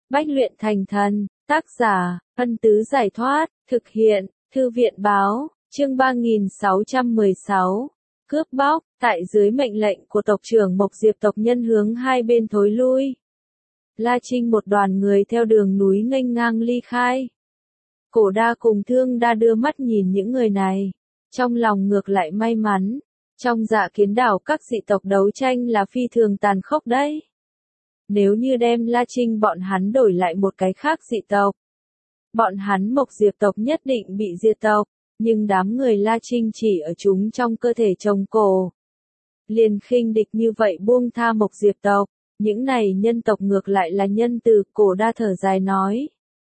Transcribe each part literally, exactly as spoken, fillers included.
Bách luyện thành thần, tác giả, Ân Tứ Giải Thoát, thực hiện, Thư viện Báo, chương ba nghìn sáu trăm mười sáu. Cướp bóc, tại dưới mệnh lệnh của tộc trưởng Mộc Diệp tộc nhân hướng hai bên thối lui. La Trinh một đoàn người theo đường núi nghênh ngang ly khai. Cổ Đa cùng Thương Đa đưa mắt nhìn những người này, trong lòng ngược lại may mắn. Trong Dạ Kiến đảo các dị tộc đấu tranh là phi thường tàn khốc đấy. Nếu như đem La Trinh bọn hắn đổi lại một cái khác dị tộc, bọn hắn Mộc Diệp tộc nhất định bị diệt tộc, nhưng đám người La Trinh chỉ ở chúng trong cơ thể trồng cổ. Liền khinh địch như vậy buông tha Mộc Diệp tộc, những này nhân tộc ngược lại là nhân từ. Cổ Đa thở dài nói.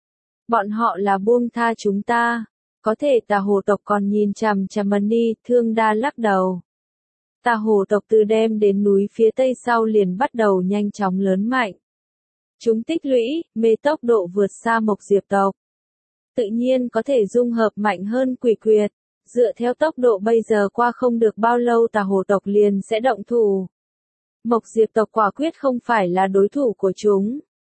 Bọn họ là buông tha chúng ta, có thể Tà Hồ tộc còn nhìn chằm chằm Mani. Thương Đa lắc đầu. Tà Hồ tộc từ đem đến núi phía tây sau liền bắt đầu nhanh chóng lớn mạnh. Chúng tích lũy, mê tốc độ vượt xa Mộc Diệp tộc. Tự nhiên có thể dung hợp mạnh hơn Quỷ Quyệt. Dựa theo tốc độ bây giờ qua không được bao lâu Tà Hồ tộc liền sẽ động thủ. Mộc Diệp tộc quả quyết không phải là đối thủ của chúng.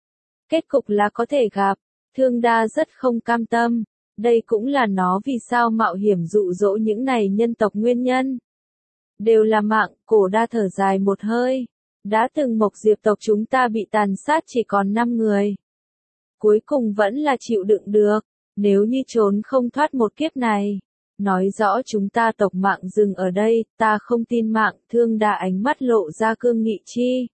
Kết cục là có thể gặp. Thương Đa rất không cam tâm. Đây cũng là nó vì sao mạo hiểm dụ dỗ những này nhân tộc nguyên nhân. Đều là mạng. Cổ Đa thở dài một hơi. Đã từng Mộc Diệp tộc chúng ta bị tàn sát chỉ còn năm người. Cuối cùng vẫn là chịu đựng được. Nếu như trốn không thoát một kiếp này, nói rõ chúng ta tộc mạng dừng ở đây. Ta không tin mạng. Thương Đa ánh mắt lộ ra cương nghị chi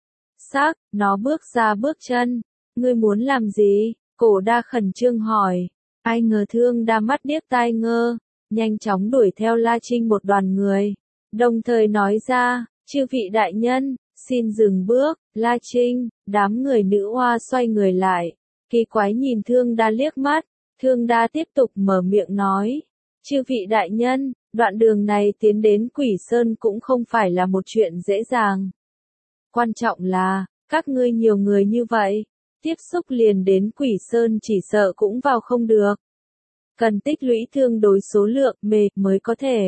sắc. Nó bước ra bước chân. Ngươi muốn làm gì? Cổ Đa khẩn trương hỏi. Ai ngờ Thương Đa mắt điếc tai ngơ, nhanh chóng đuổi theo La Trinh một đoàn người, đồng thời nói ra, chư vị đại nhân, xin dừng bước. La Trinh, đám người nữ hoa xoay người lại, kỳ quái nhìn Thương Đa liếc mắt. Thương Đa tiếp tục mở miệng nói, chư vị đại nhân, đoạn đường này tiến đến Quỷ Sơn cũng không phải là một chuyện dễ dàng. Quan trọng là, các ngươi nhiều người như vậy, tiếp xúc liền đến Quỷ Sơn chỉ sợ cũng vào không được. Cần tích lũy tương đối số lượng mê mới có thể.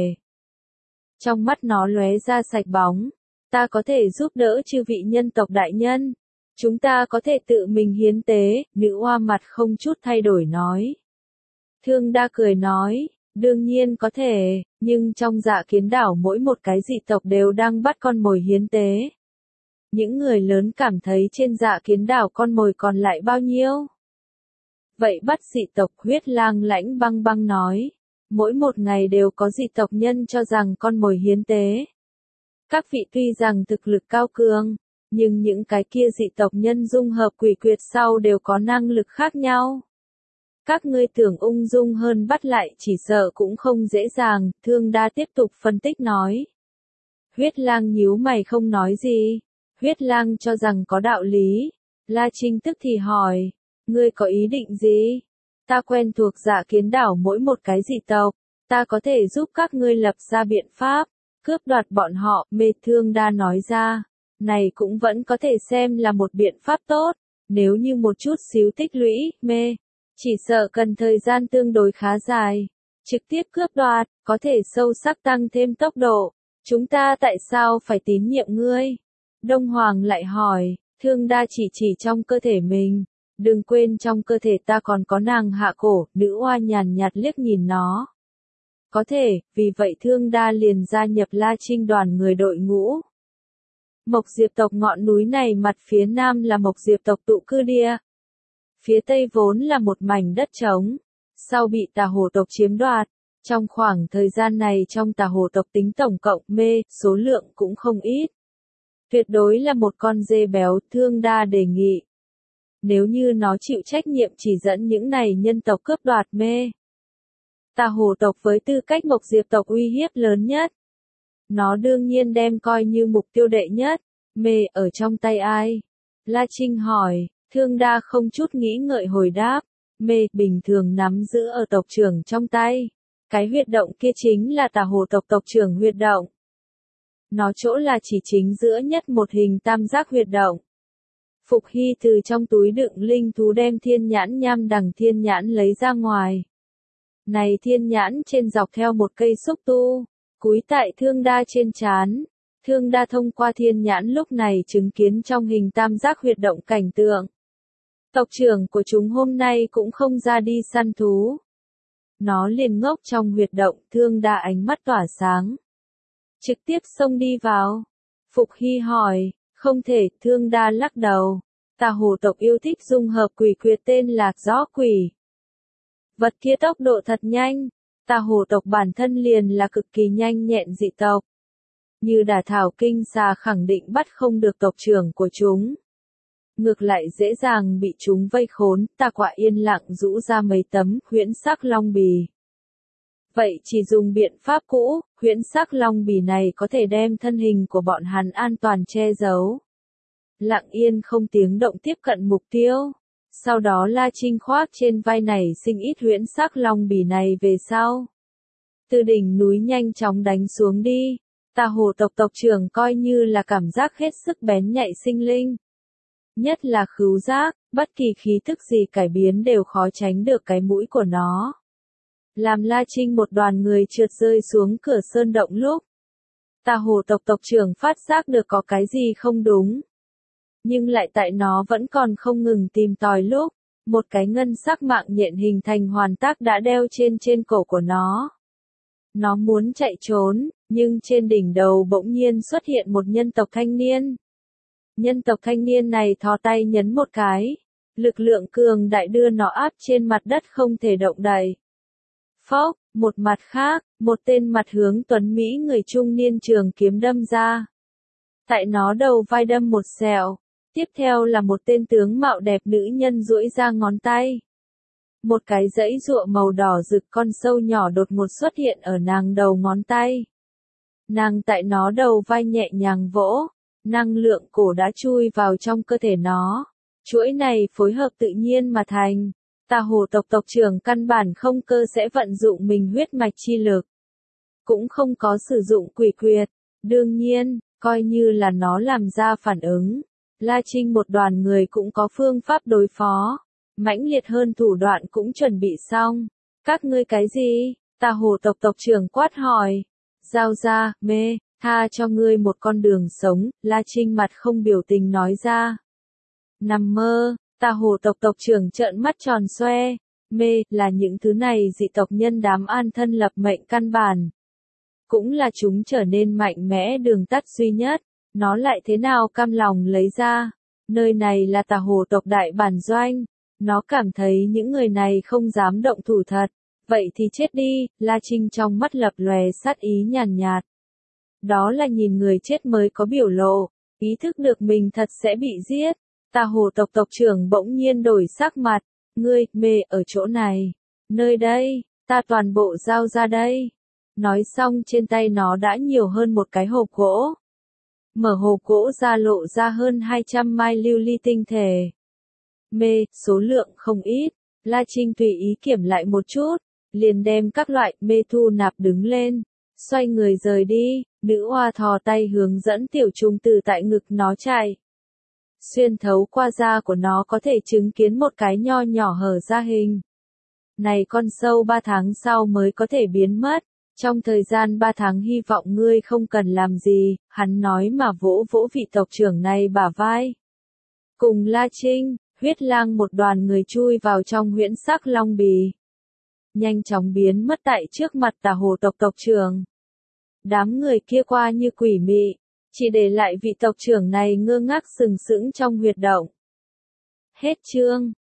Trong mắt nó lóe ra sạch bóng. Ta có thể giúp đỡ chư vị nhân tộc đại nhân. Chúng ta có thể tự mình hiến tế. Nữ hoa mặt không chút thay đổi nói. Thương Đa cười nói. Đương nhiên có thể. Nhưng trong Dạ Kiến đảo mỗi một cái dị tộc đều đang bắt con mồi hiến tế. Những người lớn cảm thấy trên Dạ Kiến đảo con mồi còn lại bao nhiêu? Vậy bắt dị tộc. Huyết Lang Lãnh Băng Băng nói. Mỗi một ngày đều có dị tộc nhân cho rằng con mồi hiến tế. Các vị tuy rằng thực lực cao cường, nhưng những cái kia dị tộc nhân dung hợp Quỷ Quyệt sau đều có năng lực khác nhau. Các ngươi tưởng ung dung hơn bắt lại chỉ sợ cũng không dễ dàng. Thương Đa tiếp tục phân tích nói. Huyết Lang nhíu mày không nói gì. Huyết Lang cho rằng có đạo lý. La Trinh tức thì hỏi. Ngươi có ý định gì? Ta quen thuộc Dạ Kiến đảo mỗi một cái dị tộc. Ta có thể giúp các ngươi lập ra biện pháp. Cướp đoạt bọn họ. Mê. Thương Đa nói ra. Này cũng vẫn có thể xem là một biện pháp tốt. Nếu như một chút xíu tích lũy. Mê. Chỉ sợ cần thời gian tương đối khá dài. Trực tiếp cướp đoạt. Có thể sâu sắc tăng thêm tốc độ. Chúng ta tại sao phải tín nhiệm ngươi? Đông Hoàng lại hỏi. Thương Đa chỉ chỉ trong cơ thể mình. Đừng quên trong cơ thể ta còn có nàng Hạ Cổ. Nữ oa nhàn nhạt liếc nhìn nó. Có thể, vì vậy Thương Đa liền gia nhập La Trinh đoàn người đội ngũ. Mộc Diệp tộc ngọn núi này mặt phía nam là Mộc Diệp tộc tụ cư địa. Phía tây vốn là một mảnh đất trống. Sau bị Tà Hồ tộc chiếm đoạt. Trong khoảng thời gian này trong Tà Hồ tộc tính tổng cộng mê, số lượng cũng không ít. Tuyệt đối là một con dê béo. Thương Đa đề nghị. Nếu như nó chịu trách nhiệm chỉ dẫn những này nhân tộc cướp đoạt mê. Tà Hồ tộc với tư cách Mộc Diệp tộc uy hiếp lớn nhất. Nó đương nhiên đem coi như mục tiêu đệ nhất. Mê ở trong tay ai? La Trinh hỏi. Thương Đa không chút nghĩ ngợi hồi đáp. Mê bình thường nắm giữ ở tộc trưởng trong tay. Cái huyệt động kia chính là Tà Hồ tộc tộc trưởng huyệt động. Nó chỗ là chỉ chính giữa nhất một hình tam giác huyệt động. Phục Hy từ trong túi đựng linh thú đem thiên nhãn nham đằng thiên nhãn lấy ra ngoài. Này thiên nhãn trên dọc theo một cây xúc tu, cúi tại Thương Đa trên trán. Thương Đa thông qua thiên nhãn lúc này chứng kiến trong hình tam giác huyệt động cảnh tượng. Tộc trưởng của chúng hôm nay cũng không ra đi săn thú. Nó liền ngốc trong huyệt động, Thương Đa ánh mắt tỏa sáng. Trực tiếp xông đi vào. Phục Hy hỏi, không thể, Thương Đa lắc đầu. Tà hồ tộc yêu thích dung hợp quỷ quyệt tên là gió quỷ. Vật kia tốc độ thật nhanh. Tà hồ tộc bản thân liền là cực kỳ nhanh nhẹn dị tộc. Như Đả Thảo Kinh Xà khẳng định bắt không được tộc trưởng của chúng. Ngược lại dễ dàng bị chúng vây khốn, Tà Quạ yên lặng rũ ra mấy tấm huyễn sắc long bì. Vậy chỉ dùng biện pháp cũ, huyễn sắc long bì này có thể đem thân hình của bọn hắn an toàn che giấu. Lặng yên không tiếng động tiếp cận mục tiêu. Sau đó La Trinh khoác trên vai này sinh ít huyễn sắc long bì này về sau. Từ đỉnh núi nhanh chóng đánh xuống đi. Tà hồ tộc tộc trưởng coi như là cảm giác hết sức bén nhạy sinh linh. Nhất là khứu giác, bất kỳ khí thức gì cải biến đều khó tránh được cái mũi của nó. Làm La Trinh một đoàn người trượt rơi xuống cửa sơn động lúc. Tà hồ tộc tộc trưởng phát giác được có cái gì không đúng. Nhưng lại tại nó vẫn còn không ngừng tìm tòi lúc. Một cái ngân sắc mạng nhện hình thành hoàn tác đã đeo trên trên cổ của nó. Nó muốn chạy trốn, nhưng trên đỉnh đầu bỗng nhiên xuất hiện một nhân tộc thanh niên. Nhân tộc thanh niên này thò tay nhấn một cái. Lực lượng cường đại đưa nó áp trên mặt đất không thể động đậy. Phốc, một mặt khác, một tên mặt hướng tuấn Mỹ người trung niên trường kiếm đâm ra. Tại nó đầu vai đâm một sẹo. Tiếp theo là một tên tướng mạo đẹp nữ nhân duỗi ra ngón tay. Một cái dãy giụa màu đỏ rực con sâu nhỏ đột ngột xuất hiện ở nàng đầu ngón tay. Nàng tại nó đầu vai nhẹ nhàng vỗ, năng lượng cổ đã chui vào trong cơ thể nó. Chuỗi này phối hợp tự nhiên mà thành. Tà hồ tộc tộc trưởng căn bản không cơ sẽ vận dụng mình huyết mạch chi lực. Cũng không có sử dụng quỷ quyệt. Đương nhiên, coi như là nó làm ra phản ứng. La Trinh một đoàn người cũng có phương pháp đối phó. Mãnh liệt hơn thủ đoạn cũng chuẩn bị xong. Các ngươi cái gì? Tà hồ tộc tộc trưởng quát hỏi. Giao ra, mê, tha cho ngươi một con đường sống, La Trinh mặt không biểu tình nói ra. Nằm mơ, tà hồ tộc tộc trưởng trợn mắt tròn xoe. Mê, là những thứ này dị tộc nhân đám an thân lập mệnh căn bản. Cũng là chúng trở nên mạnh mẽ đường tắt duy nhất. Nó lại thế nào cam lòng lấy ra. Nơi này là tà hồ tộc đại bản doanh. Nó cảm thấy những người này không dám động thủ thật. Vậy thì chết đi, La Trinh trong mắt lập lòe sát ý nhàn nhạt. Đó là nhìn người chết mới có biểu lộ, ý thức được mình thật sẽ bị giết. Tà hồ tộc tộc trưởng bỗng nhiên đổi sắc mặt. Ngươi, mê, ở chỗ này. Nơi đây, ta toàn bộ giao ra đây. Nói xong trên tay nó đã nhiều hơn một cái hộp gỗ. Mở hộp gỗ ra lộ ra hơn hai trăm mai lưu ly tinh thể. Mê, số lượng không ít. La Trinh tùy ý kiểm lại một chút. Liền đem các loại mê thu nạp đứng lên. Xoay người rời đi. Nữ oa thò tay hướng dẫn tiểu trùng tử tại ngực nó chạy. Xuyên thấu qua da của nó có thể chứng kiến một cái nho nhỏ hở ra hình. Này con sâu ba tháng sau mới có thể biến mất. Trong thời gian ba tháng hy vọng ngươi không cần làm gì, hắn nói mà vỗ vỗ vị tộc trưởng này bả vai. Cùng La Trinh, huyết lang một đoàn người chui vào trong huyễn sắc long bì. Nhanh chóng biến mất tại trước mặt tà hồ tộc tộc trưởng. Đám người kia qua như quỷ mị, chỉ để lại vị tộc trưởng này ngơ ngác sừng sững trong huyệt động. Hết chương.